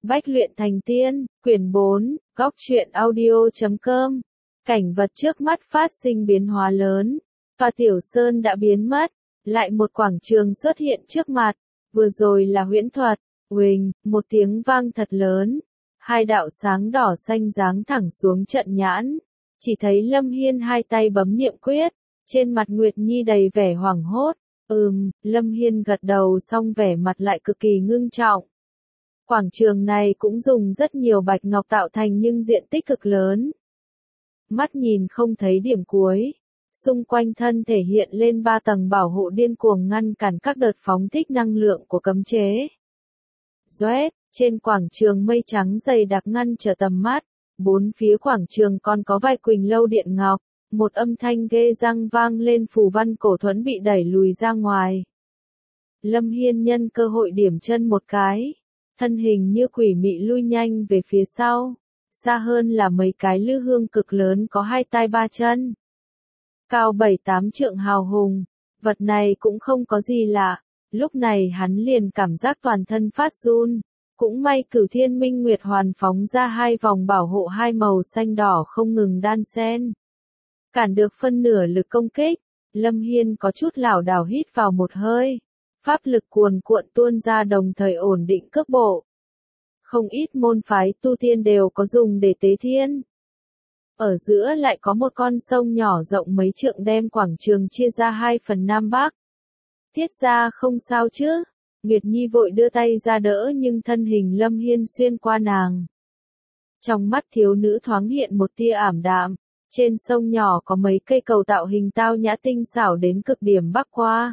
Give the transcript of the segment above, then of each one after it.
Bách luyện thành tiên, quyển 4, góc truyện audio.com. Cảnh vật trước mắt phát sinh biến hóa lớn, và Tiểu Sơn đã biến mất, lại một quảng trường xuất hiện trước mặt, vừa rồi là huyễn thuật, huỳnh, một tiếng vang thật lớn, hai đạo sáng đỏ xanh giáng thẳng xuống trận nhãn, chỉ thấy Lâm Hiên hai tay bấm niệm quyết, trên mặt Nguyệt Nhi đầy vẻ hoảng hốt, Lâm Hiên gật đầu xong vẻ mặt lại cực kỳ ngưng trọng. Quảng trường này cũng dùng rất nhiều bạch ngọc tạo thành nhưng diện tích cực lớn. Mắt nhìn không thấy điểm cuối. Xung quanh thân thể hiện lên 3 tầng bảo hộ điên cuồng ngăn cản các đợt phóng thích năng lượng của cấm chế. Doét, trên quảng trường mây trắng dày đặc ngăn trở tầm mắt. Bốn phía quảng trường còn có vài quỳnh lâu điện ngọc. Một âm thanh ghê răng vang lên, phù văn cổ thuẫn bị đẩy lùi ra ngoài. Lâm Hiên nhân cơ hội điểm chân một cái. Thân hình như quỷ mị lui nhanh về phía sau, xa hơn là mấy cái lư hương cực lớn có 2 tay 3 chân. Cao 7-8 trượng hào hùng, vật này cũng không có gì lạ, lúc này hắn liền cảm giác toàn thân phát run. Cũng may Cửu Thiên Minh Nguyệt Hoàn phóng ra 2 vòng bảo hộ 2 màu xanh đỏ không ngừng đan xen. Cản được phân nửa lực công kích, Lâm Hiên có chút lảo đảo hít vào một hơi. Pháp lực cuồn cuộn tuôn ra đồng thời ổn định cước bộ. Không ít môn phái tu tiên đều có dùng để tế thiên. Ở giữa lại có một con sông nhỏ rộng mấy trượng đem quảng trường chia ra 2 phần Nam Bắc. Thiết ra không sao chứ. Nguyệt Nhi vội đưa tay ra đỡ nhưng thân hình Lâm Hiên xuyên qua nàng. Trong mắt thiếu nữ thoáng hiện một tia ảm đạm. Trên sông nhỏ có mấy cây cầu tạo hình tao nhã tinh xảo đến cực điểm bắc qua.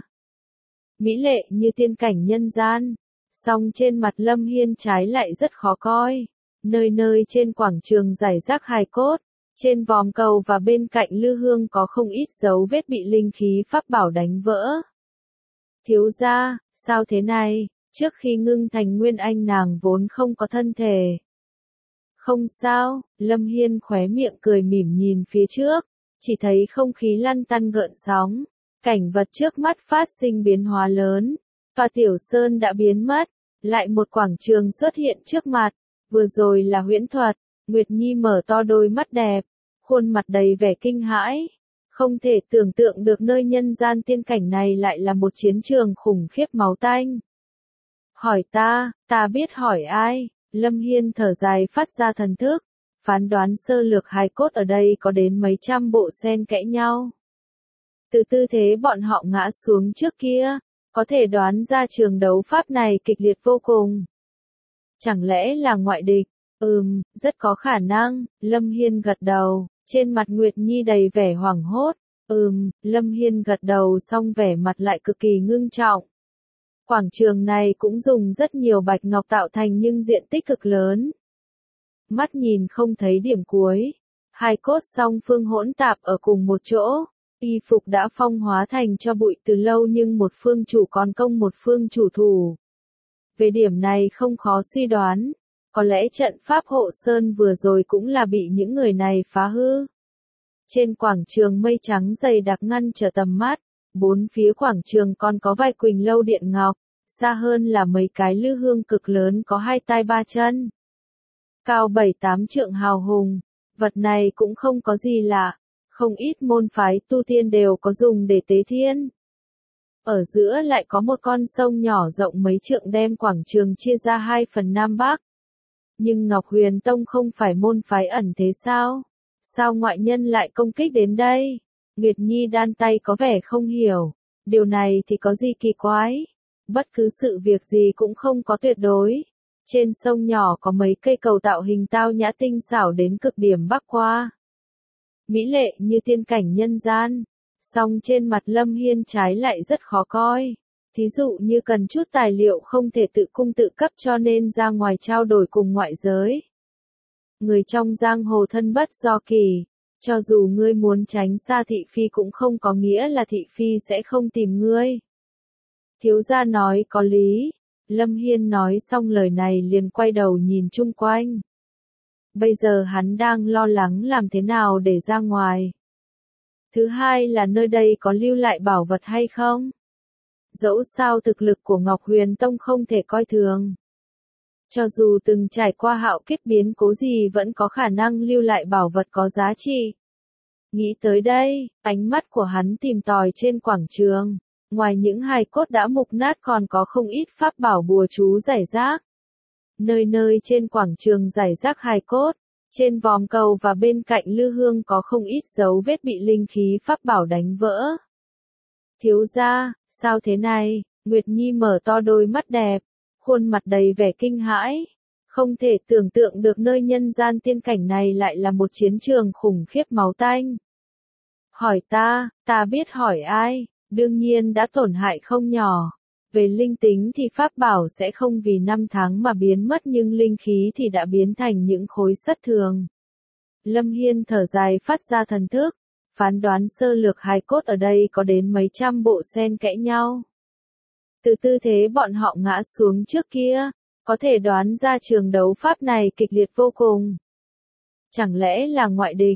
Mỹ lệ như tiên cảnh nhân gian, song trên mặt Lâm Hiên trái lại rất khó coi. Nơi nơi trên quảng trường rải rác hài cốt, trên vòm cầu và bên cạnh lư hương có không ít dấu vết bị linh khí pháp bảo đánh vỡ. Thiếu gia, sao thế này, trước khi ngưng thành nguyên anh nàng vốn không có thân thể. Không sao, Lâm Hiên khóe miệng cười mỉm nhìn phía trước, chỉ thấy không khí lăn tăn gợn sóng. Cảnh vật trước mắt phát sinh biến hóa lớn, và Tiểu Sơn đã biến mất, lại một quảng trường xuất hiện trước mặt, vừa rồi là huyễn thuật, Nguyệt Nhi mở to đôi mắt đẹp, khuôn mặt đầy vẻ kinh hãi, không thể tưởng tượng được nơi nhân gian tiên cảnh này lại là một chiến trường khủng khiếp máu tanh. Hỏi ta biết hỏi ai, Lâm Hiên thở dài phát ra thần thức, phán đoán sơ lược hài cốt ở đây có đến mấy trăm bộ xen kẽ nhau. Từ tư thế bọn họ ngã xuống trước kia, có thể đoán ra trường đấu pháp này kịch liệt vô cùng. Chẳng lẽ là ngoại địch? Rất có khả năng, Lâm Hiên gật đầu, trên mặt Nguyệt Nhi đầy vẻ hoảng hốt. Lâm Hiên gật đầu xong vẻ mặt lại cực kỳ ngưng trọng. Quảng trường này cũng dùng rất nhiều bạch ngọc tạo thành nhưng diện tích cực lớn. Mắt nhìn không thấy điểm cuối, hai cốt song phương hỗn tạp ở cùng một chỗ. Y phục đã phong hóa thành cho bụi từ lâu nhưng một phương chủ còn công một phương chủ thủ. Về điểm này không khó suy đoán, có lẽ trận pháp hộ sơn vừa rồi cũng là bị những người này phá hư. Trên quảng trường mây trắng dày đặc ngăn trở tầm mắt, bốn phía quảng trường còn có vài quỳnh lâu điện ngọc, xa hơn là mấy cái lư hương cực lớn có 2 tay 3 chân. Cao 7-8 trượng hào hùng, vật này cũng không có gì lạ. Không ít môn phái tu tiên đều có dùng để tế thiên. Ở giữa lại có một con sông nhỏ rộng mấy trượng đem quảng trường chia ra 2 phần Nam Bắc. Nhưng Ngọc Huyền Tông không phải môn phái ẩn thế sao? Sao ngoại nhân lại công kích đến đây? Nguyệt Nhi đan tay có vẻ không hiểu. Điều này thì có gì kỳ quái? Bất cứ sự việc gì cũng không có tuyệt đối. Trên sông nhỏ có mấy cây cầu tạo hình tao nhã tinh xảo đến cực điểm bắc qua. Mỹ lệ như tiên cảnh nhân gian, song trên mặt Lâm Hiên trái lại rất khó coi. Thí dụ như cần chút tài liệu không thể tự cung tự cấp cho nên ra ngoài trao đổi cùng ngoại giới. Người trong giang hồ thân bất do kỳ, cho dù ngươi muốn tránh xa thị phi cũng không có nghĩa là thị phi sẽ không tìm ngươi. Thiếu gia nói có lý, Lâm Hiên nói xong lời này liền quay đầu nhìn chung quanh. Bây giờ hắn đang lo lắng làm thế nào để ra ngoài. Thứ hai là nơi đây có lưu lại bảo vật hay không? Dẫu sao thực lực của Ngọc Huyền Tông không thể coi thường. Cho dù từng trải qua hạo kiếp biến cố gì vẫn có khả năng lưu lại bảo vật có giá trị. Nghĩ tới đây, ánh mắt của hắn tìm tòi trên quảng trường. Ngoài những hài cốt đã mục nát còn có không ít pháp bảo bùa chú rải rác. Nơi nơi trên quảng trường rải rác hài cốt, trên vòm cầu và bên cạnh lư hương có không ít dấu vết bị linh khí pháp bảo đánh vỡ. Thiếu gia, sao thế này? Nguyệt Nhi mở to đôi mắt đẹp, khuôn mặt đầy vẻ kinh hãi. Không thể tưởng tượng được nơi nhân gian tiên cảnh này lại là một chiến trường khủng khiếp máu tanh. Hỏi ta biết hỏi ai, đương nhiên đã tổn hại không nhỏ. Về linh tính thì pháp bảo sẽ không vì năm tháng mà biến mất nhưng linh khí thì đã biến thành những khối sắt thường. Lâm Hiên thở dài phát ra thần thức, phán đoán sơ lược hài cốt ở đây có đến mấy trăm bộ xen kẽ nhau. Từ tư thế bọn họ ngã xuống trước kia, có thể đoán ra trường đấu pháp này kịch liệt vô cùng. Chẳng lẽ là ngoại địch?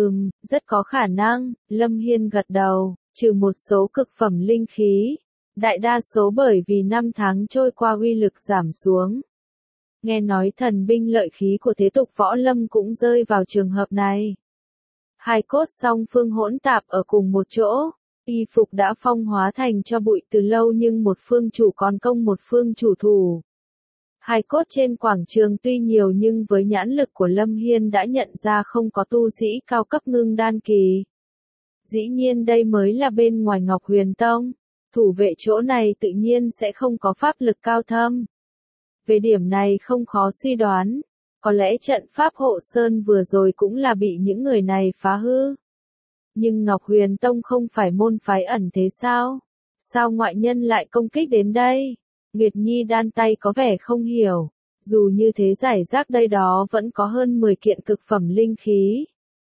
Rất có khả năng, Lâm Hiên gật đầu, trừ một số cực phẩm linh khí. Đại đa số bởi vì năm tháng trôi qua uy lực giảm xuống. Nghe nói thần binh lợi khí của thế tục võ lâm cũng rơi vào trường hợp này. Hai cốt song phương hỗn tạp ở cùng một chỗ, y phục đã phong hóa thành cho bụi từ lâu nhưng một phương chủ còn công một phương chủ thủ. Hai cốt trên quảng trường tuy nhiều nhưng với nhãn lực của Lâm Hiên đã nhận ra không có tu sĩ cao cấp ngưng đan kỳ. Dĩ nhiên đây mới là bên ngoài Ngọc Huyền Tông. Thủ vệ chỗ này tự nhiên sẽ không có pháp lực cao thâm. Về điểm này không khó suy đoán, có lẽ trận pháp hộ sơn vừa rồi cũng là bị những người này phá hư. Nhưng Ngọc Huyền Tông không phải môn phái ẩn thế sao? Sao ngoại nhân lại công kích đến đây? Nguyệt Nhi đan tay có vẻ không hiểu, dù như thế giải rác đây đó vẫn có hơn 10 kiện cực phẩm linh khí.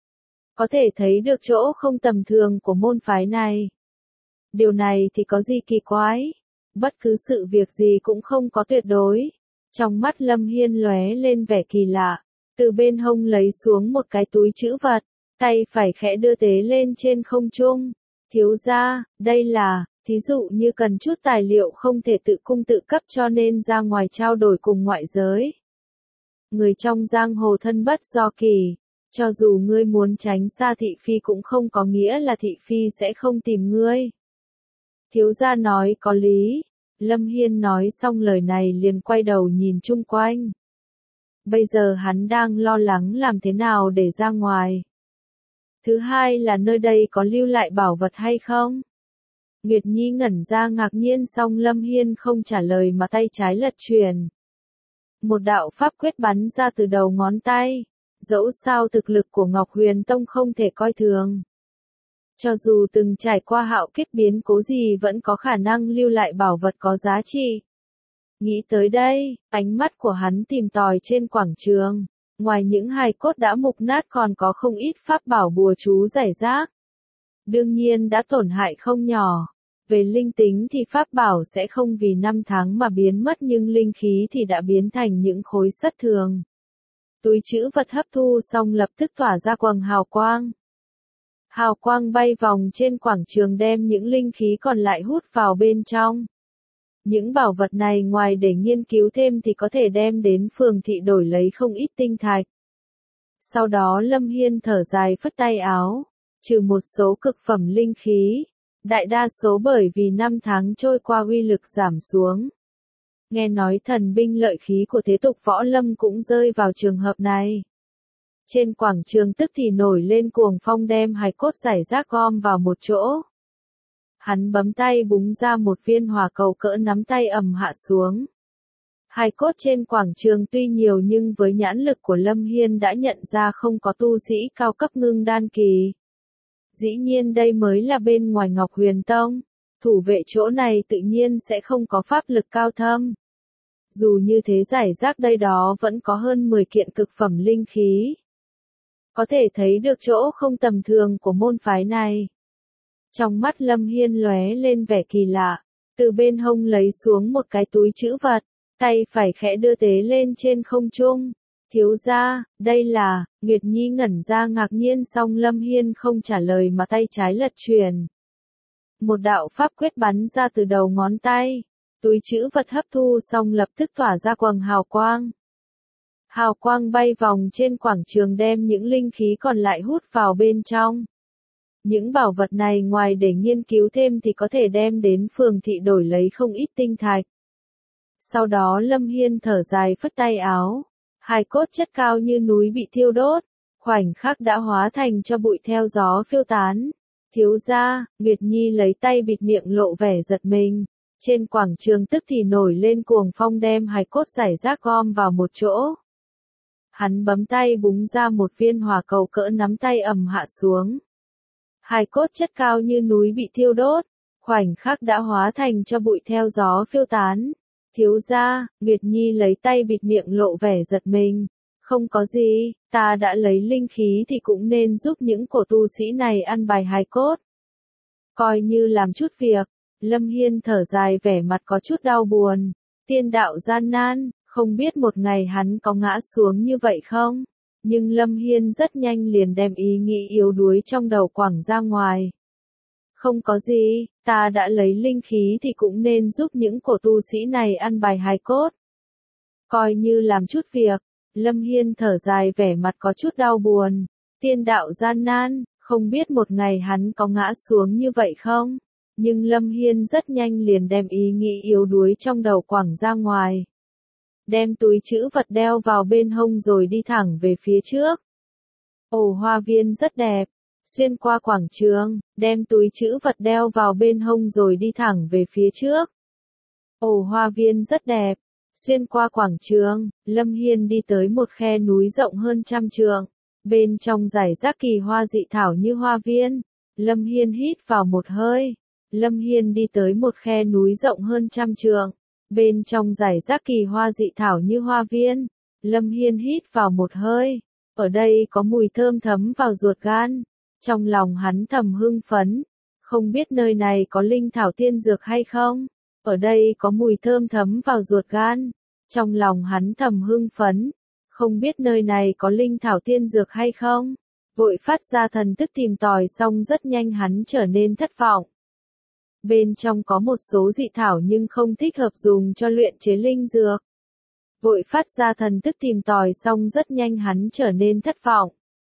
Có thể thấy được chỗ không tầm thường của môn phái này. Điều này thì có gì kỳ quái? Bất cứ sự việc gì cũng không có tuyệt đối. Trong mắt Lâm Hiên lóe lên vẻ kỳ lạ, từ bên hông lấy xuống một cái túi trữ vật, tay phải khẽ đưa tế lên trên không trung. Thiếu gia, đây là, thí dụ như cần chút tài liệu không thể tự cung tự cấp cho nên ra ngoài trao đổi cùng ngoại giới. Người trong giang hồ thân bất do kỳ, cho dù ngươi muốn tránh xa thị phi cũng không có nghĩa là thị phi sẽ không tìm ngươi. Thiếu gia nói có lý. Lâm Hiên nói xong lời này liền quay đầu nhìn chung quanh. Bây giờ hắn đang lo lắng làm thế nào để ra ngoài. Thứ hai là nơi đây có lưu lại bảo vật hay không? Nguyệt Nhi ngẩn ra ngạc nhiên xong Lâm Hiên không trả lời mà tay trái lật chuyển. Một đạo pháp quyết bắn ra từ đầu ngón tay. Dẫu sao thực lực của Ngọc Huyền Tông không thể coi thường. Cho dù từng trải qua hạo kiếp biến cố gì vẫn có khả năng lưu lại bảo vật có giá trị. Nghĩ tới đây, ánh mắt của hắn tìm tòi trên quảng trường. Ngoài những hài cốt đã mục nát còn có không ít pháp bảo bùa chú rải rác. Đương nhiên đã tổn hại không nhỏ. Về linh tính thì pháp bảo sẽ không vì năm tháng mà biến mất nhưng linh khí thì đã biến thành những khối sắt thường. Túi trữ vật hấp thu xong lập tức tỏa ra quầng hào quang. Hào quang bay vòng trên quảng trường đem những linh khí còn lại hút vào bên trong. Những bảo vật này ngoài để nghiên cứu thêm thì có thể đem đến phường thị đổi lấy không ít tinh thạch. Sau đó Lâm Hiên thở dài phất tay áo, trừ một số cực phẩm linh khí, đại đa số bởi vì năm tháng trôi qua uy lực giảm xuống. Nghe nói thần binh lợi khí của thế tục võ lâm cũng rơi vào trường hợp này. Trên quảng trường tức thì nổi lên cuồng phong đem hài cốt rải rác gom vào một chỗ. Hắn bấm tay búng ra một viên hỏa cầu cỡ nắm tay ầm hạ xuống. Hài cốt trên quảng trường tuy nhiều nhưng với nhãn lực của Lâm Hiên đã nhận ra không có tu sĩ cao cấp ngưng đan kỳ. Dĩ nhiên đây mới là bên ngoài Ngọc Huyền Tông. Thủ vệ chỗ này tự nhiên sẽ không có pháp lực cao thâm. Dù như thế giải rác đây đó vẫn có hơn 10 kiện cực phẩm linh khí. Có thể thấy được chỗ không tầm thường của môn phái này. Trong mắt Lâm Hiên lóe lên vẻ kỳ lạ, từ bên hông lấy xuống một cái túi trữ vật, tay phải khẽ đưa tế lên trên không trung. Thiếu gia, đây là, Nguyệt Nhi ngẩn ra ngạc nhiên xong Lâm Hiên không trả lời mà tay trái lật chuyển. Một đạo pháp quyết bắn ra từ đầu ngón tay. Túi trữ vật hấp thu xong lập tức tỏa ra quầng hào quang. Hào quang bay vòng trên quảng trường đem những linh khí còn lại hút vào bên trong. Những bảo vật này ngoài để nghiên cứu thêm thì có thể đem đến phường thị đổi lấy không ít tinh thạch. Sau đó Lâm Hiên thở dài phất tay áo. Hài cốt chất cao như núi bị thiêu đốt, khoảnh khắc đã hóa thành cho bụi theo gió phiêu tán. Thiếu gia, Nguyệt Nhi lấy tay bịt miệng lộ vẻ giật mình. Trên quảng trường tức thì nổi lên cuồng phong đem hài cốt rải rác gom vào một chỗ. Hắn bấm tay búng ra một viên hỏa cầu cỡ nắm tay ầm hạ xuống. Hài cốt chất cao như núi bị thiêu đốt, khoảnh khắc đã hóa thành cho bụi theo gió phiêu tán. Thiếu gia, Nguyệt Nhi lấy tay bịt miệng lộ vẻ giật mình. Không có gì, ta đã lấy linh khí thì cũng nên giúp những cổ tu sĩ này ăn bài hài cốt. Coi như làm chút việc, Lâm Hiên thở dài vẻ mặt có chút đau buồn. Tiên đạo gian nan, không biết một ngày hắn có ngã xuống như vậy không? Nhưng Lâm Hiên rất nhanh liền đem ý nghĩ yếu đuối trong đầu quẳng ra ngoài. Không có gì, ta đã lấy linh khí thì cũng nên giúp những cổ tu sĩ này ăn bài hài cốt. Coi như làm chút việc, Lâm Hiên thở dài vẻ mặt có chút đau buồn. Tiên đạo gian nan, không biết một ngày hắn có ngã xuống như vậy không? Nhưng Lâm Hiên rất nhanh liền đem ý nghĩ yếu đuối trong đầu quẳng ra ngoài. Đem túi trữ vật đeo vào bên hông rồi đi thẳng về phía trước. Ồ, hoa viên rất đẹp. Xuyên qua quảng trường, đem túi trữ vật đeo vào bên hông rồi đi thẳng về phía trước. Ồ, hoa viên rất đẹp. Xuyên qua quảng trường, Lâm Hiên đi tới một khe núi rộng hơn 100 trượng. Bên trong rải rác kỳ hoa dị thảo như hoa viên. Lâm Hiên hít vào một hơi. Lâm Hiên đi tới một khe núi rộng hơn 100 trượng. Bên trong rải rác kỳ hoa dị thảo như hoa viên. Lâm Hiên hít vào một hơi. Ở đây có mùi thơm thấm vào ruột gan. Trong lòng hắn thầm hưng phấn. Không biết nơi này có linh thảo tiên dược hay không? Ở đây có mùi thơm thấm vào ruột gan. Trong lòng hắn thầm hưng phấn. Không biết nơi này có linh thảo tiên dược hay không? Vội phát ra thần thức tìm tòi xong rất nhanh hắn trở nên thất vọng. Bên trong có một số dị thảo nhưng không thích hợp dùng cho luyện chế linh dược. Vội phát ra thần thức tìm tòi xong rất nhanh hắn trở nên thất vọng.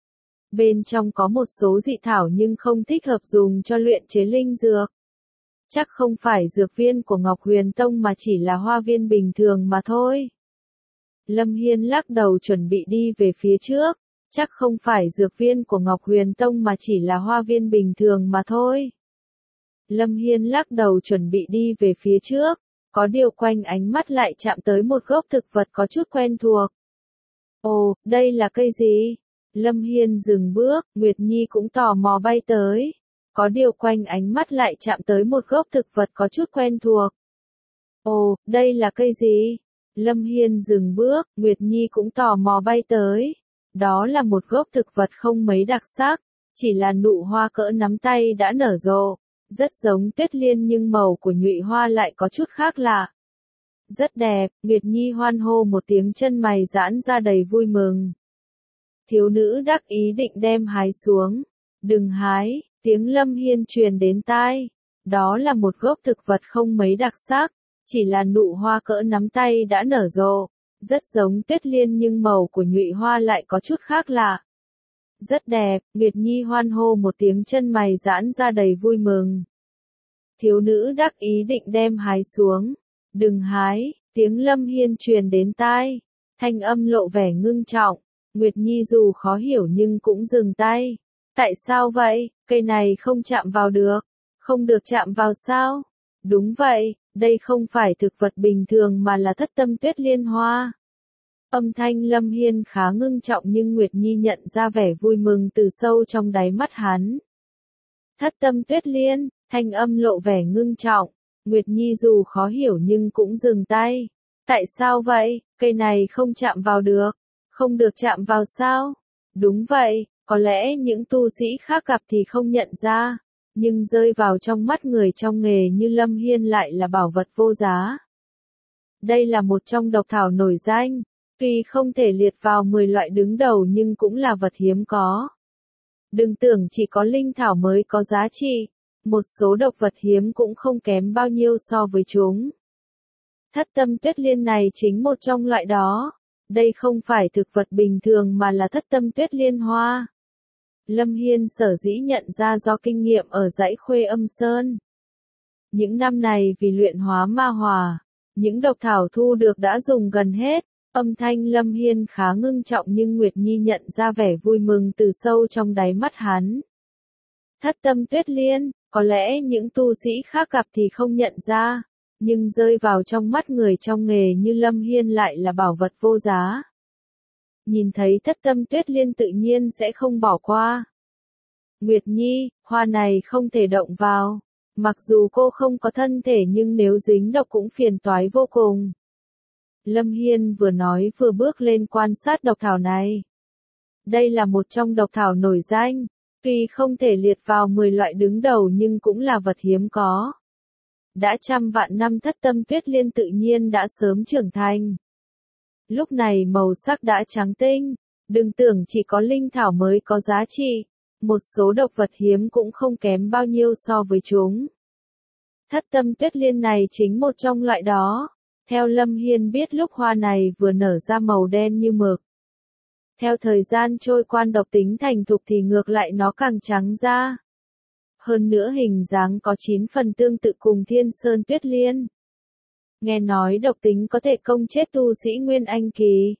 Bên trong có một số dị thảo nhưng không thích hợp dùng cho luyện chế linh dược. Chắc không phải dược viên của Ngọc Huyền Tông mà chỉ là hoa viên bình thường mà thôi. Lâm Hiên lắc đầu chuẩn bị đi về phía trước. Chắc không phải dược viên của Ngọc Huyền Tông mà chỉ là hoa viên bình thường mà thôi. Lâm Hiên lắc đầu chuẩn bị đi về phía trước. Có điều quanh ánh mắt lại chạm tới một gốc thực vật có chút quen thuộc. Ồ, đây là cây gì? Lâm Hiên dừng bước, Nguyệt Nhi cũng tò mò bay tới. Có điều quanh ánh mắt lại chạm tới một gốc thực vật có chút quen thuộc. Ồ, đây là cây gì? Lâm Hiên dừng bước, Nguyệt Nhi cũng tò mò bay tới. Đó là một gốc thực vật không mấy đặc sắc, chỉ là nụ hoa cỡ nắm tay đã nở rộ. Rất giống tuyết liên nhưng màu của nhụy hoa lại có chút khác lạ. Rất đẹp, Nguyệt Nhi hoan hô một tiếng chân mày giãn ra đầy vui mừng. Thiếu nữ đắc ý định đem hái xuống. Đừng hái, tiếng Lâm Hiên truyền đến tai. Đó là một gốc thực vật không mấy đặc sắc, chỉ là nụ hoa cỡ nắm tay đã nở rộ. Rất giống tuyết liên nhưng màu của nhụy hoa lại có chút khác lạ. Rất đẹp, Nguyệt Nhi hoan hô một tiếng chân mày giãn ra đầy vui mừng. Thiếu nữ đắc ý định đem hái xuống. Đừng hái, tiếng Lâm Hiên truyền đến tai. Thanh âm lộ vẻ ngưng trọng. Nguyệt Nhi dù khó hiểu nhưng cũng dừng tay. Tại sao vậy, cây này không chạm vào được? Không được chạm vào sao? Đúng vậy, đây không phải thực vật bình thường mà là thất tâm tuyết liên hoa. Âm thanh Lâm Hiên khá ngưng trọng nhưng Nguyệt Nhi nhận ra vẻ vui mừng từ sâu trong đáy mắt hắn. Thất tâm tuyết liên, thanh âm lộ vẻ ngưng trọng. Nguyệt Nhi dù khó hiểu nhưng cũng dừng tay. Tại sao vậy, cây này không chạm vào được? Không được chạm vào sao? Đúng vậy, có lẽ những tu sĩ khác gặp thì không nhận ra. Nhưng rơi vào trong mắt người trong nghề như Lâm Hiên lại là bảo vật vô giá. Đây là một trong độc thảo nổi danh. Tuy không thể liệt vào 10 loại đứng đầu nhưng cũng là vật hiếm có. Đừng tưởng chỉ có linh thảo mới có giá trị. Một số độc vật hiếm cũng không kém bao nhiêu so với chúng. Thất tâm tuyết liên này chính một trong loại đó. Đây không phải thực vật bình thường mà là thất tâm tuyết liên hoa. Lâm Hiên sở dĩ nhận ra do kinh nghiệm ở dãy Khuê Âm Sơn. Những năm này vì luyện hóa ma hỏa, những độc thảo thu được đã dùng gần hết. Âm thanh Lâm Hiên khá ngưng trọng nhưng Nguyệt Nhi nhận ra vẻ vui mừng từ sâu trong đáy mắt hắn. Thất tâm tuyết liên, có lẽ những tu sĩ khác gặp thì không nhận ra, nhưng rơi vào trong mắt người trong nghề như Lâm Hiên lại là bảo vật vô giá. Nhìn thấy thất tâm tuyết liên tự nhiên sẽ không bỏ qua. Nguyệt Nhi, hoa này không thể động vào. Mặc dù cô không có thân thể nhưng nếu dính độc cũng phiền toái vô cùng. Lâm Hiên vừa nói vừa bước lên quan sát độc thảo này. Đây là một trong độc thảo nổi danh, tuy không thể liệt vào 10 loại đứng đầu nhưng cũng là vật hiếm có. Đã trăm vạn năm thất tâm tuyết liên tự nhiên đã sớm trưởng thành. Lúc này màu sắc đã trắng tinh, đừng tưởng chỉ có linh thảo mới có giá trị, một số độc vật hiếm cũng không kém bao nhiêu so với chúng. Thất tâm tuyết liên này chính một trong loại đó. Theo Lâm Hiên biết lúc hoa này vừa nở ra màu đen như mực. Theo thời gian trôi qua độc tính thành thục thì ngược lại nó càng trắng ra. Hơn nữa hình dáng có 9 phần tương tự cùng Thiên Sơn Tuyết Liên. Nghe nói độc tính có thể công chết tu sĩ Nguyên Anh kỳ.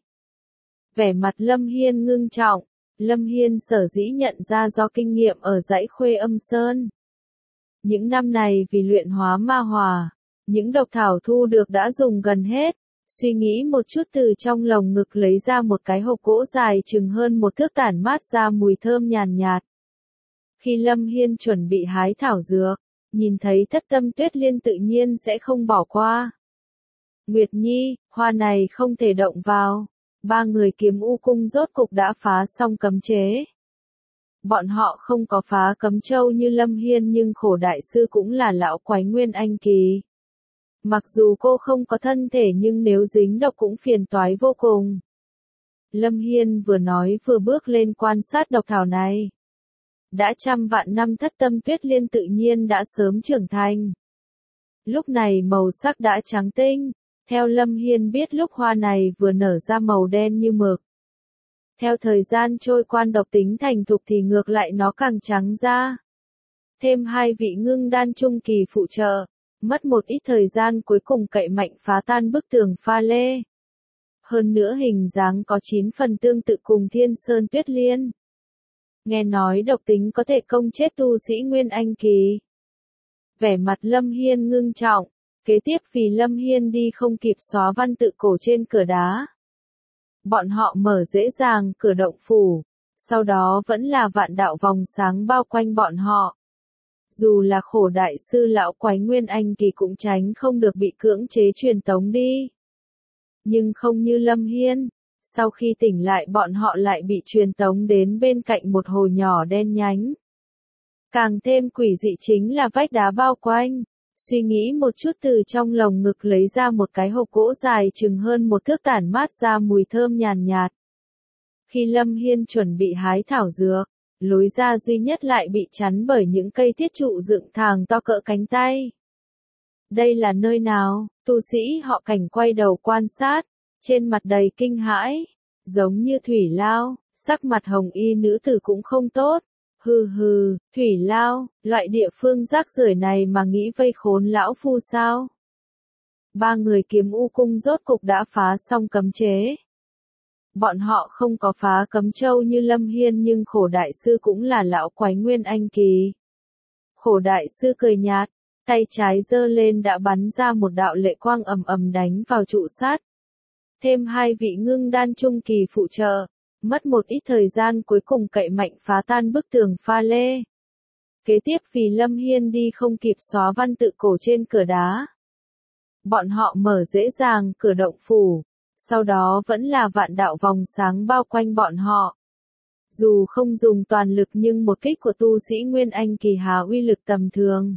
Vẻ mặt Lâm Hiên ngưng trọng, Lâm Hiên sở dĩ nhận ra do kinh nghiệm ở dãy Khuê Âm Sơn. Những năm này vì luyện hóa ma hỏa, những độc thảo thu được đã dùng gần hết, suy nghĩ một chút từ trong lồng ngực lấy ra một cái hộp gỗ dài chừng hơn 1 thước tản mát ra mùi thơm nhàn nhạt. Khi Lâm Hiên chuẩn bị hái thảo dược, nhìn thấy thất tâm tuyết liên tự nhiên sẽ không bỏ qua. Nguyệt Nhi, hoa này không thể động vào. 3 người Kiếm U Cung rốt cục đã phá xong cấm chế. Bọn họ không có phá cấm châu như Lâm Hiên nhưng khổ đại sư cũng là lão quái Nguyên Anh kỳ. Mặc dù cô không có thân thể nhưng nếu dính độc cũng phiền toái vô cùng. Lâm Hiên vừa nói vừa bước lên quan sát độc thảo này. Đã trăm vạn năm thất tâm tuyết liên tự nhiên đã sớm trưởng thành. Lúc này màu sắc đã trắng tinh. Theo Lâm Hiên biết lúc hoa này vừa nở ra màu đen như mực. Theo thời gian trôi qua độc tính thành thục thì ngược lại nó càng trắng ra. Thêm 2 vị ngưng đan trung kỳ phụ trợ. Mất một ít thời gian cuối cùng cậy mạnh phá tan bức tường pha lê. Hơn nữa hình dáng có 9 phần tương tự cùng Thiên Sơn Tuyết Liên. Nghe nói độc tính có thể công chết tu sĩ Nguyên Anh kỳ. Vẻ mặt Lâm Hiên ngưng trọng. Kế tiếp vì Lâm Hiên đi không kịp xóa văn tự cổ trên cửa đá. Bọn họ mở dễ dàng cửa động phủ. Sau đó vẫn là vạn đạo vòng sáng bao quanh bọn họ. Dù là khổ đại sư lão quái Nguyên Anh kỳ cũng tránh không được bị cưỡng chế truyền tống đi. Nhưng không như Lâm Hiên, sau khi tỉnh lại bọn họ lại bị truyền tống đến bên cạnh một hồ nhỏ đen nhánh. Càng thêm quỷ dị chính là vách đá bao quanh. Suy nghĩ một chút từ trong lồng ngực lấy ra một cái hộp gỗ dài chừng hơn 1 thước tản mát ra mùi thơm nhàn nhạt. Khi Lâm Hiên chuẩn bị hái thảo dược, lối ra duy nhất lại bị chắn bởi những cây thiết trụ dựng thẳng to cỡ cánh tay. Đây là nơi nào? Tu sĩ họ Cảnh quay đầu quan sát, trên mặt đầy kinh hãi, giống như thủy lao, sắc mặt hồng y nữ tử cũng không tốt. Hừ hừ, thủy lao, loại địa phương rác rưởi này mà nghĩ vây khốn lão phu sao? 3 người Kiếm U Cung rốt cục đã phá xong cấm chế. Bọn họ không có phá cấm châu như Lâm Hiên nhưng khổ đại sư cũng là lão quái Nguyên Anh kỳ. Khổ đại sư cười nhạt, tay trái giơ lên đã bắn ra một đạo lệ quang ầm ầm đánh vào trụ sắt. Thêm 2 vị ngưng đan trung kỳ phụ trợ. Mất một ít thời gian cuối cùng cậy mạnh phá tan bức tường pha lê. Kế tiếp vì Lâm Hiên đi không kịp xóa văn tự cổ trên cửa đá. Bọn họ mở dễ dàng cửa động phủ. Sau đó vẫn là vạn đạo vòng sáng bao quanh bọn họ. Dù không dùng toàn lực nhưng một kích của tu sĩ Nguyên Anh kỳ há uy lực tầm thường.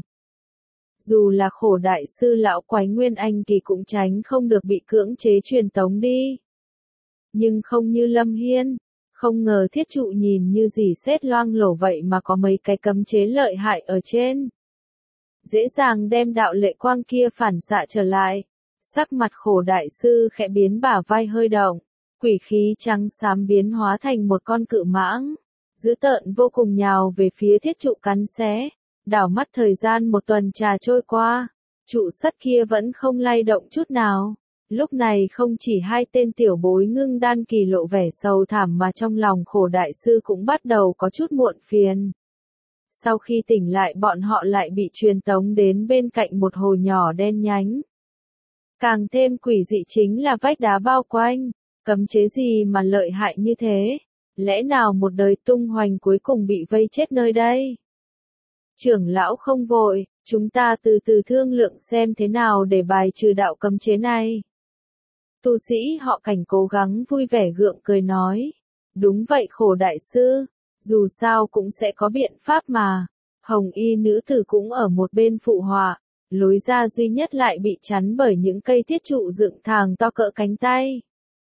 Dù là khổ đại sư lão quái Nguyên Anh kỳ cũng tránh không được bị cưỡng chế truyền tống đi. Nhưng không như Lâm Hiên, không ngờ thiết trụ nhìn như dì xét loang lổ vậy mà có mấy cái cấm chế lợi hại ở trên. Dễ dàng đem đạo lệ quang kia phản xạ trở lại. Sắc mặt khổ đại sư khẽ biến, bả vai hơi động, quỷ khí trắng xám biến hóa thành một con cự mãng, dữ tợn vô cùng nhào về phía thiết trụ cắn xé. Đảo mắt thời gian một tuần trà trôi qua, trụ sắt kia vẫn không lay động chút nào. Lúc này không chỉ hai tên tiểu bối ngưng đan kỳ lộ vẻ sầu thảm mà trong lòng khổ đại sư cũng bắt đầu có chút muộn phiền. Sau khi tỉnh lại bọn họ lại bị truyền tống đến bên cạnh một hồ nhỏ đen nhánh. Càng thêm quỷ dị chính là vách đá bao quanh, cấm chế gì mà lợi hại như thế? Lẽ nào một đời tung hoành cuối cùng bị vây chết nơi đây? Trưởng lão không vội, chúng ta từ từ thương lượng xem thế nào để bài trừ đạo cấm chế này. Tu sĩ họ Cảnh cố gắng vui vẻ gượng cười nói. Đúng vậy khổ đại sư, dù sao cũng sẽ có biện pháp mà. Hồng y nữ tử cũng ở một bên phụ họa, lối ra duy nhất lại bị chắn bởi những cây thiết trụ dựng thẳng to cỡ cánh tay.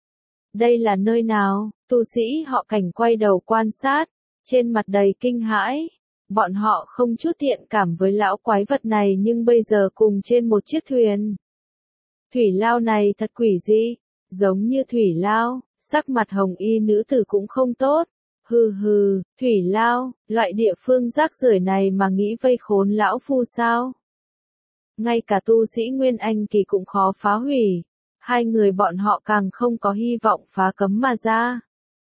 Đây là nơi nào? Tu sĩ họ Cảnh quay đầu quan sát, trên mặt đầy kinh hãi. Bọn họ không chút thiện cảm với lão quái vật này nhưng bây giờ cùng trên một chiếc thuyền. Thủy lao này thật quỷ dị, giống như thủy lao, sắc mặt hồng y nữ tử cũng không tốt. Hừ hừ, thủy lao, loại địa phương rác rưởi này mà nghĩ vây khốn lão phu sao? Ngay cả tu sĩ Nguyên Anh kỳ cũng khó phá hủy, hai người bọn họ càng không có hy vọng phá cấm mà ra.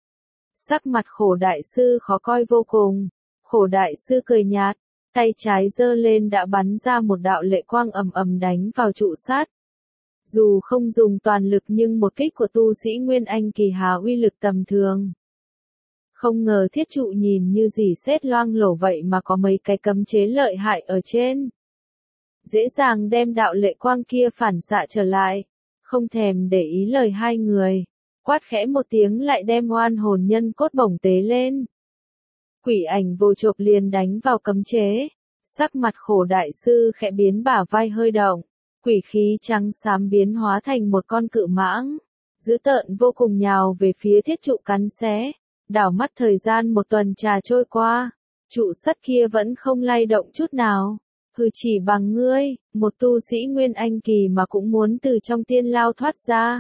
Sắc mặt khổ đại sư khó coi vô cùng, khổ đại sư cười nhạt, tay trái giơ lên đã bắn ra một đạo lệ quang ầm ầm đánh vào trụ sắt. Dù không dùng toàn lực nhưng một kích của tu sĩ Nguyên Anh kỳ hà uy lực tầm thường. Không ngờ thiết trụ nhìn như dỉ sét loang lổ vậy mà có mấy cái cấm chế lợi hại ở trên. Dễ dàng đem đạo lệ quang kia phản xạ trở lại, không thèm để ý lời hai người. Quát khẽ một tiếng lại đem oan hồn nhân cốt bổng tế lên. Quỷ ảnh vô chộp liền đánh vào cấm chế. Sắc mặt khổ đại sư khẽ biến, bả vai hơi động. Quỷ khí trắng xám biến hóa thành một con cự mãng, dữ tợn vô cùng nhào về phía thiết trụ cắn xé. Đảo mắt thời gian một tuần trà trôi qua, trụ sắt kia vẫn không lay động chút nào. Hừ, chỉ bằng ngươi, một tu sĩ Nguyên Anh kỳ mà cũng muốn từ trong tiên lao thoát ra.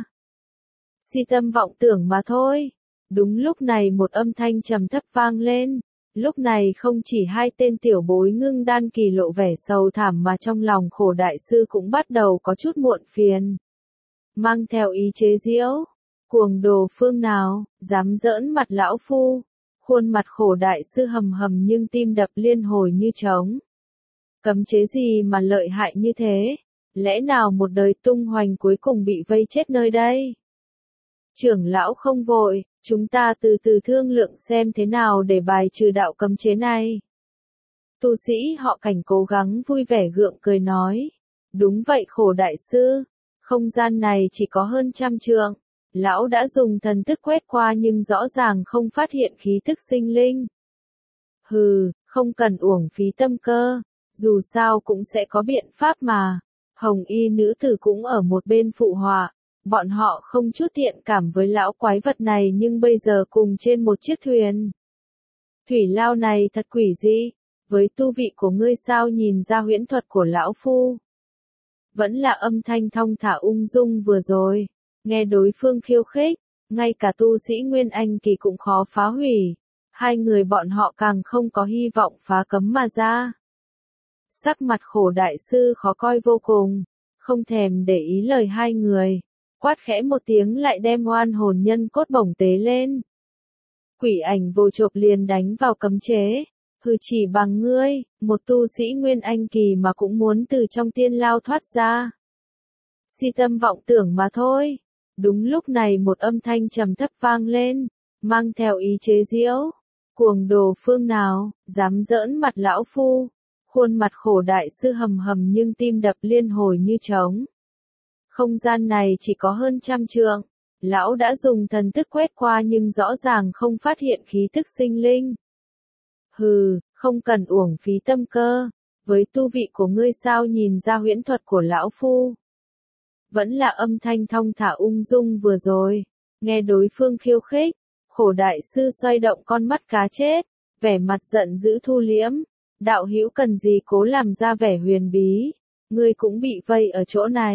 Si tâm vọng tưởng mà thôi. Đúng lúc này một âm thanh trầm thấp vang lên. Lúc này không chỉ hai tên tiểu bối ngưng đan kỳ lộ vẻ sầu thảm mà trong lòng khổ đại sư cũng bắt đầu có chút muộn phiền. Mang theo ý chế giễu, cuồng đồ phương nào, dám giỡn mặt lão phu. Khuôn mặt khổ đại sư hầm hầm nhưng tim đập liên hồi như trống. Cấm chế gì mà lợi hại như thế? Lẽ nào một đời tung hoành cuối cùng bị vây chết nơi đây? Trưởng lão không vội, chúng ta từ từ thương lượng xem thế nào để bài trừ đạo cấm chế này. Tu sĩ họ Cảnh cố gắng vui vẻ gượng cười nói. Đúng vậy khổ đại sư, không gian này chỉ có hơn 100 trượng. Lão đã dùng thần thức quét qua nhưng rõ ràng không phát hiện khí thức sinh linh. Hừ, không cần uổng phí tâm cơ, dù sao cũng sẽ có biện pháp mà. Hồng y nữ tử cũng ở một bên phụ họa. Bọn họ không chút thiện cảm với lão quái vật này nhưng bây giờ cùng trên một chiếc thuyền. Thủy lao này thật quỷ dị, với tu vị của ngươi sao nhìn ra huyễn thuật của lão phu? Vẫn là âm thanh thong thả ung dung vừa rồi, nghe đối phương khiêu khích, ngay cả tu sĩ Nguyên Anh kỳ cũng khó phá hủy, hai người bọn họ càng không có hy vọng phá cấm mà ra. Sắc mặt khổ đại sư khó coi vô cùng, không thèm để ý lời hai người. Quát khẽ một tiếng lại đem oan hồn nhân cốt bổng tế lên. Quỷ ảnh vô chộp liền đánh vào cấm chế. Hừ, chỉ bằng ngươi, một tu sĩ Nguyên Anh kỳ mà cũng muốn từ trong tiên lao thoát ra. Si tâm vọng tưởng mà thôi. Đúng lúc này một âm thanh trầm thấp vang lên, mang theo ý chế giễu. Cuồng đồ phương nào, dám giỡn mặt lão phu. Khuôn mặt khổ đại sư hầm hầm nhưng tim đập liên hồi như trống. Không gian này chỉ có hơn 100 trượng. Lão đã dùng thần thức quét qua nhưng rõ ràng không phát hiện khí thức sinh linh. Hừ, không cần uổng phí tâm cơ. Với tu vị của ngươi sao nhìn ra huyễn thuật của lão phu? Vẫn là âm thanh thong thả ung dung vừa rồi. Nghe đối phương khiêu khích, khổ đại sư xoay động con mắt cá chết, vẻ mặt giận dữ thu liễm. Đạo hữu cần gì cố làm ra vẻ huyền bí, ngươi cũng bị vây ở chỗ này.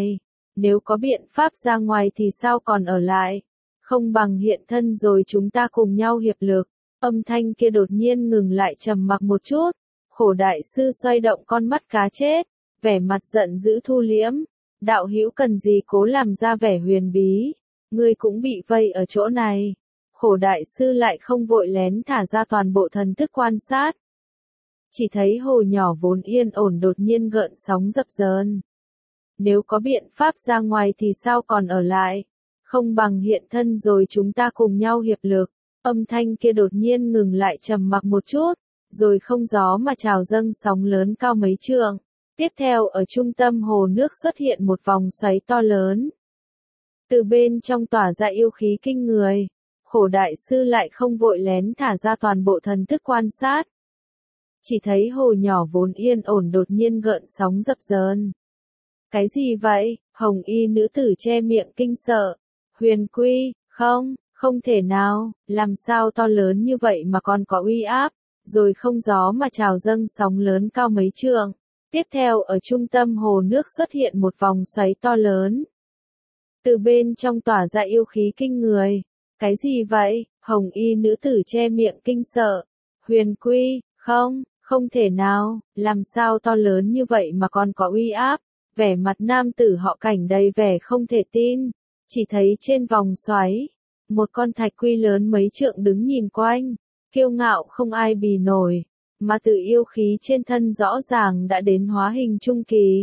Nếu có biện pháp ra ngoài thì sao còn ở lại? Không bằng hiện thân rồi chúng ta cùng nhau hiệp lực. Âm thanh kia đột nhiên ngừng lại, trầm mặc một chút. Khổ đại sư xoay động con mắt cá chết, vẻ mặt giận dữ thu liễm. Đạo hữu cần gì cố làm ra vẻ huyền bí, ngươi cũng bị vây ở chỗ này. Khổ đại sư lại không vội lén thả ra toàn bộ thần thức quan sát. Chỉ thấy hồ nhỏ vốn yên ổn đột nhiên gợn sóng dập dờn. Nếu có biện pháp ra ngoài thì sao còn ở lại? Không bằng hiện thân rồi chúng ta cùng nhau hiệp lực. Âm thanh kia đột nhiên ngừng lại, trầm mặc một chút, rồi không gió mà trào dâng sóng lớn cao mấy trượng. Tiếp theo ở trung tâm hồ nước xuất hiện một vòng xoáy to lớn. Từ bên trong tỏa ra yêu khí kinh người. Khổ đại sư lại không vội lén thả ra toàn bộ thần thức quan sát. Chỉ thấy hồ nhỏ vốn yên ổn đột nhiên gợn sóng dập dờn. Cái gì vậy? Hồng y nữ tử che miệng kinh sợ. Huyền quy, không thể nào, làm sao to lớn như vậy mà còn có uy áp, rồi không gió mà trào dâng sóng lớn cao mấy trượng. Tiếp theo ở trung tâm hồ nước xuất hiện một vòng xoáy to lớn. Từ bên trong tỏa ra yêu khí kinh người. Cái gì vậy? Hồng y nữ tử che miệng kinh sợ. Huyền quy, không thể nào, làm sao to lớn như vậy mà còn có uy áp. Vẻ mặt nam tử họ Cảnh đầy vẻ không thể tin. Chỉ thấy trên vòng xoáy, một con thạch quy lớn mấy trượng đứng nhìn quanh, kiêu ngạo không ai bì nổi, mà từ yêu khí trên thân rõ ràng đã đến hóa hình trung kỳ.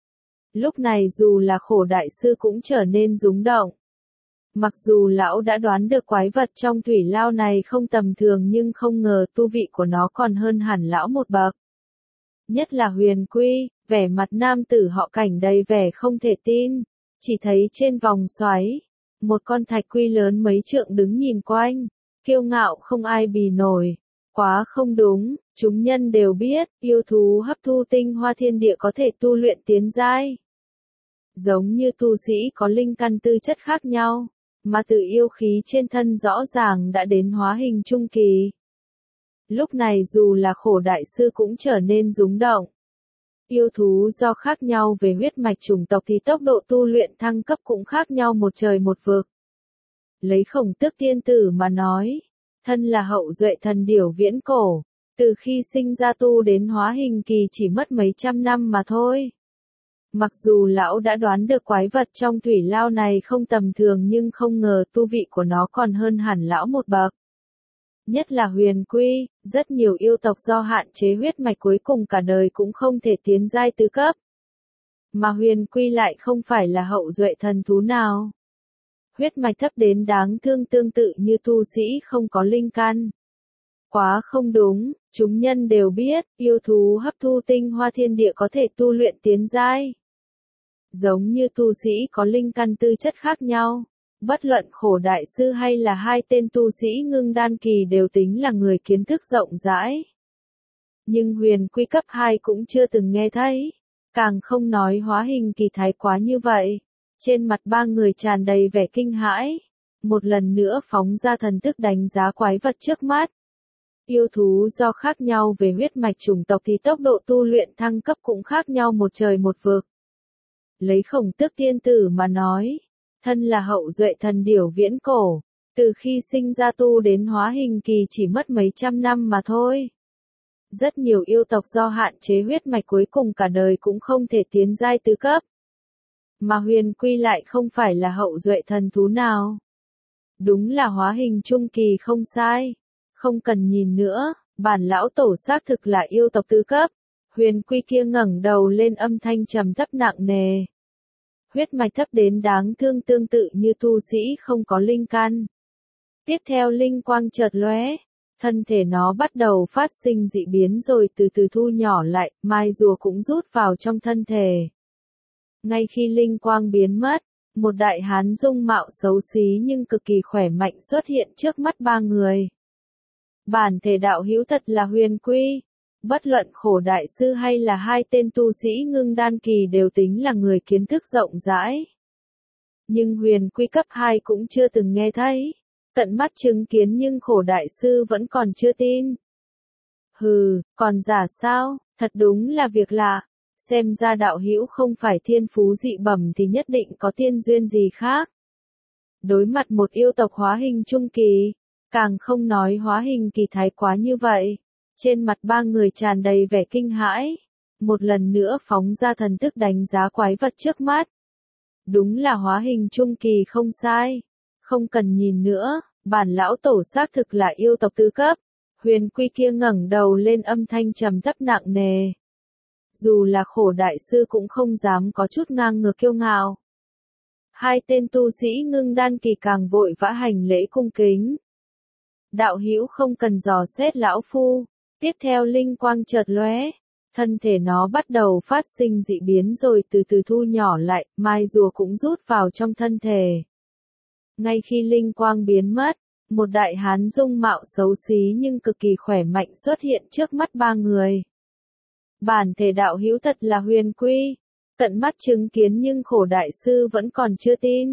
Lúc này dù là khổ đại sư cũng trở nên rúng động. Mặc dù lão đã đoán được quái vật trong thủy lao này không tầm thường, nhưng không ngờ tu vị của nó còn hơn hẳn lão một bậc. Nhất là huyền quy, vẻ mặt nam tử họ Cảnh đầy vẻ không thể tin. Chỉ thấy trên vòng xoáy, một con thạch quy lớn mấy trượng đứng nhìn quanh, kiêu ngạo không ai bì nổi. Quá không đúng, chúng nhân đều biết, yêu thú hấp thu tinh hoa thiên địa có thể tu luyện tiến giai. Giống như tu sĩ có linh căn tư chất khác nhau, mà từ yêu khí trên thân rõ ràng đã đến hóa hình trung kỳ. Lúc này dù là khổ đại sư cũng trở nên rúng động. Yêu thú do khác nhau về huyết mạch chủng tộc thì tốc độ tu luyện thăng cấp cũng khác nhau một trời một vực. Lấy Khổng Tước tiên tử mà nói, thân là hậu duệ thần điểu viễn cổ, từ khi sinh ra tu đến hóa hình kỳ chỉ mất mấy trăm năm mà thôi. Mặc dù lão đã đoán được quái vật trong thủy lao này không tầm thường, nhưng không ngờ tu vị của nó còn hơn hẳn lão một bậc. Nhất là huyền quy, rất nhiều yêu tộc do hạn chế huyết mạch cuối cùng cả đời cũng không thể tiến giai tứ cấp. Mà huyền quy lại không phải là hậu duệ thần thú nào. Huyết mạch thấp đến đáng thương, tương tự như tu sĩ không có linh căn. Quá không đúng, chúng nhân đều biết, yêu thú hấp thu tinh hoa thiên địa có thể tu luyện tiến giai. Giống như tu sĩ có linh căn tư chất khác nhau. Bất luận khổ đại sư hay là hai tên tu sĩ ngưng đan kỳ đều tính là người kiến thức rộng rãi. Nhưng huyền quy cấp 2 cũng chưa từng nghe thấy. Càng không nói hóa hình kỳ thái quá như vậy. Trên mặt ba người tràn đầy vẻ kinh hãi. Một lần nữa phóng ra thần thức đánh giá quái vật trước mắt. Yêu thú do khác nhau về huyết mạch chủng tộc thì tốc độ tu luyện thăng cấp cũng khác nhau một trời một vực. Lấy Khổng Tước tiên tử mà nói, thân là hậu duệ thần điểu viễn cổ, từ khi sinh ra tu đến hóa hình kỳ chỉ mất mấy trăm năm mà thôi. Rất nhiều yêu tộc do hạn chế huyết mạch cuối cùng cả đời cũng không thể tiến giai tứ cấp. Mà huyền quy lại không phải là hậu duệ thần thú nào. Đúng là hóa hình trung kỳ không sai. Không cần nhìn nữa, bản lão tổ xác thực là yêu tộc tứ cấp. Huyền quy kia ngẩng đầu lên, âm thanh trầm thấp nặng nề. Huyết mạch thấp đến đáng thương, tương tự như tu sĩ không có linh căn. Tiếp theo linh quang chợt lóe, thân thể nó bắt đầu phát sinh dị biến rồi từ từ thu nhỏ lại, mai rùa cũng rút vào trong thân thể. Ngay khi linh quang biến mất, một đại hán dung mạo xấu xí nhưng cực kỳ khỏe mạnh xuất hiện trước mắt ba người. Bản thể đạo hữu thật là huyền quy. Bất luận khổ đại sư hay là hai tên tu sĩ ngưng đan kỳ đều tính là người kiến thức rộng rãi. Nhưng huyền quy cấp 2 cũng chưa từng nghe thấy. Tận mắt chứng kiến nhưng khổ đại sư vẫn còn chưa tin. Hừ, còn giả sao, thật đúng là việc lạ. xem ra đạo hữu không phải thiên phú dị bẩm thì nhất định có tiên duyên gì khác. Đối mặt một yêu tộc hóa hình trung kỳ, càng không nói hóa hình kỳ thái quá như vậy, trên mặt ba người tràn đầy vẻ kinh hãi, một lần nữa phóng ra thần thức đánh giá quái vật trước mắt. Đúng là hóa hình trung kỳ không sai, không cần nhìn nữa, bản lão tổ xác thực là yêu tộc tứ cấp. Huyền Quy kia ngẩng đầu lên, âm thanh trầm thấp nặng nề. Dù là Khổ đại sư cũng không dám có chút ngang ngược kiêu ngạo. Hai tên tu sĩ ngưng đan kỳ càng vội vã hành lễ cung kính. Đạo hữu không cần dò xét lão phu. Tiếp theo linh quang chợt lóe, thân thể nó bắt đầu phát sinh dị biến rồi từ từ thu nhỏ lại, mai rùa cũng rút vào trong thân thể. Ngay khi linh quang biến mất, một đại hán dung mạo xấu xí nhưng cực kỳ khỏe mạnh xuất hiện trước mắt ba người. Bản thể đạo hữu thật là Huyền Quy, tận mắt chứng kiến nhưng Khổ đại sư vẫn còn chưa tin.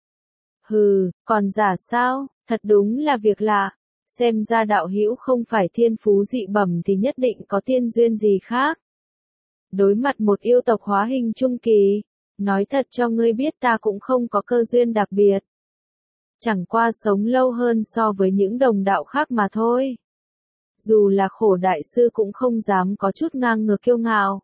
Hừ, còn giả sao, thật đúng là việc lạ, xem ra đạo hữu không phải thiên phú dị bẩm thì nhất định có tiên duyên gì khác. Đối mặt một yêu tộc hóa hình trung kỳ, nói thật cho ngươi biết ta cũng không có cơ duyên đặc biệt. Chẳng qua sống lâu hơn so với những đồng đạo khác mà thôi. Dù là Khổ đại sư cũng không dám có chút ngang ngược kiêu ngạo.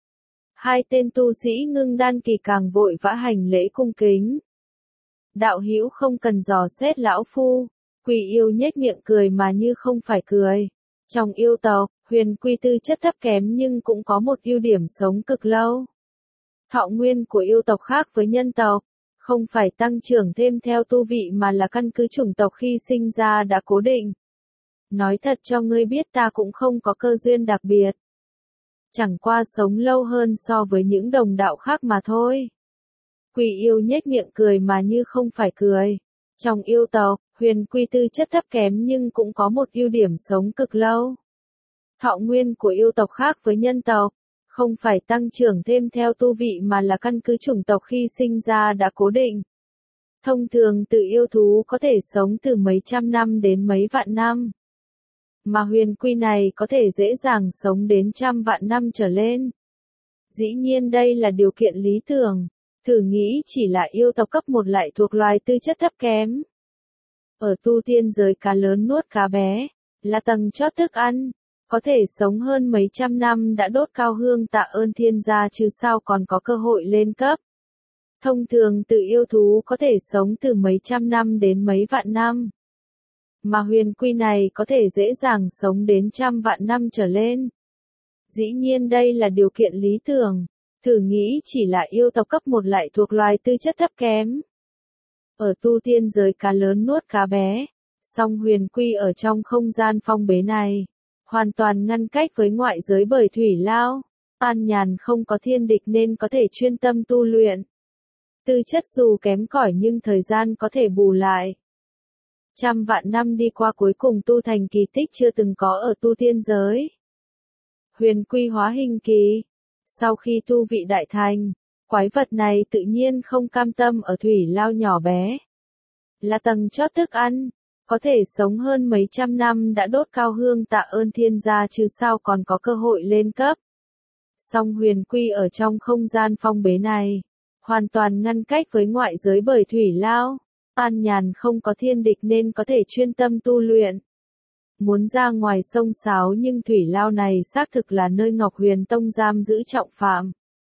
Hai tên tu sĩ ngưng đan kỳ càng vội vã hành lễ cung kính. Đạo hữu không cần dò xét lão phu. Quỷ yêu nhếch miệng cười mà như không phải cười. Trong yêu tộc, Huyền Quy tư chất thấp kém nhưng cũng có một ưu điểm sống cực lâu. Thọ nguyên của yêu tộc khác với nhân tộc, không phải tăng trưởng thêm theo tu vị mà là căn cứ chủng tộc khi sinh ra đã cố định. Nói thật cho ngươi biết ta cũng không có cơ duyên đặc biệt. Chẳng qua sống lâu hơn so với những đồng đạo khác mà thôi. Quỷ yêu nhếch miệng cười mà như không phải cười. Trong yêu tộc, Huyền Quy tư chất thấp kém nhưng cũng có một ưu điểm sống cực lâu. Thọ nguyên của yêu tộc khác với nhân tộc, không phải tăng trưởng thêm theo tu vị mà là căn cứ chủng tộc khi sinh ra đã cố định. Thông thường tự yêu thú có thể sống từ mấy trăm năm đến mấy vạn năm. Mà Huyền Quy này có thể dễ dàng sống đến trăm vạn năm trở lên. Dĩ nhiên đây là điều kiện lý tưởng. Thử nghĩ chỉ là yêu tộc cấp 1 lại thuộc loài tư chất thấp kém. Ở tu tiên giới cá lớn nuốt cá bé, là tầng chót thức ăn, có thể sống hơn mấy trăm năm đã đốt cao hương tạ ơn thiên gia chứ sao còn có cơ hội lên cấp. Thông thường tự yêu thú có thể sống từ mấy trăm năm đến mấy vạn năm. Mà Huyền Quy này có thể dễ dàng sống đến trăm vạn năm trở lên. Dĩ nhiên đây là điều kiện lý tưởng. Thử nghĩ chỉ là yêu tộc cấp 1 lại thuộc loài tư chất thấp kém. Ở tu tiên giới cá lớn nuốt cá bé, song Huyền Quy ở trong không gian phong bế này, hoàn toàn ngăn cách với ngoại giới bởi thủy lao, an nhàn không có thiên địch nên có thể chuyên tâm tu luyện. Tư chất dù kém cỏi nhưng thời gian có thể bù lại. Trăm vạn năm đi qua cuối cùng tu thành kỳ tích chưa từng có ở tu tiên giới. Huyền Quy hóa hình kỳ. Sau khi tu vị đại thành, quái vật này tự nhiên không cam tâm ở thủy lao nhỏ bé. Là tầng chót thức ăn, có thể sống hơn mấy trăm năm đã đốt cao hương tạ ơn thiên gia chứ sao còn có cơ hội lên cấp. Song Huyền Quy ở trong không gian phong bế này, hoàn toàn ngăn cách với ngoại giới bởi thủy lao, an nhàn không có thiên địch nên có thể chuyên tâm tu luyện. Muốn ra ngoài sông sáo nhưng thủy lao này xác thực là nơi Ngọc Huyền Tông giam giữ trọng phạm.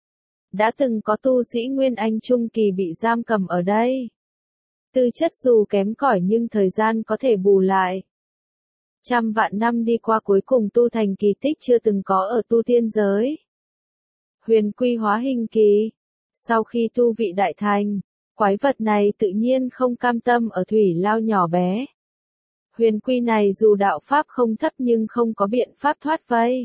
Đã từng có tu sĩ Nguyên Anh Trung Kỳ bị giam cầm ở đây. Tư chất dù kém cỏi nhưng thời gian có thể bù lại. Trăm vạn năm đi qua cuối cùng tu thành kỳ tích chưa từng có ở tu tiên giới. Huyền Quy hóa hình kỳ. Sau khi tu vị đại thành, quái vật này tự nhiên không cam tâm ở thủy lao nhỏ bé. Huyền Quy này dù đạo pháp không thấp nhưng không có biện pháp thoát vây.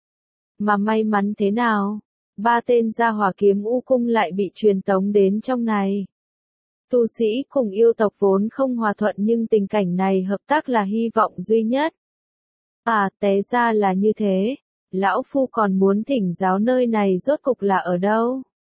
Mà may mắn thế nào, 3 tên gia hỏa kiếm u cung lại bị truyền tống đến trong này. Tu sĩ cùng yêu tộc vốn không hòa thuận nhưng tình cảnh này hợp tác là hy vọng duy nhất. À, té ra là như thế, lão phu còn muốn thỉnh giáo nơi này rốt cục là ở đâu.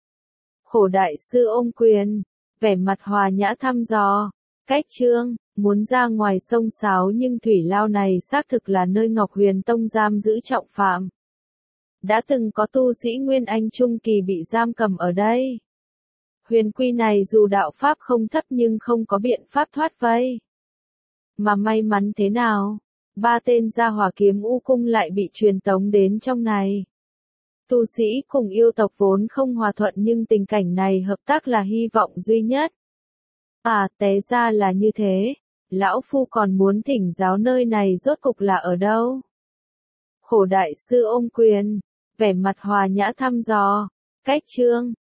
Khổ đại sư ôm quyền, vẻ mặt hòa nhã thăm dò. Cách chương, muốn ra ngoài sông sáo nhưng thủy lao này xác thực là nơi Ngọc Huyền Tông giam giữ trọng phạm. Đã từng có tu sĩ Nguyên Anh Trung Kỳ bị giam cầm ở đây. Huyền quy này dù đạo pháp không thấp nhưng không có biện pháp thoát vây. Mà may mắn thế nào, 3 tên gia hỏa kiếm u cung lại bị truyền tống đến trong này. Tu sĩ cùng yêu tộc vốn không hòa thuận nhưng tình cảnh này hợp tác là hy vọng duy nhất. À, té ra là như thế. Lão Phu còn muốn thỉnh giáo nơi này rốt cục là ở đâu? Khổ đại sư ôm quyền, vẻ mặt hòa nhã thăm dò. Cách chương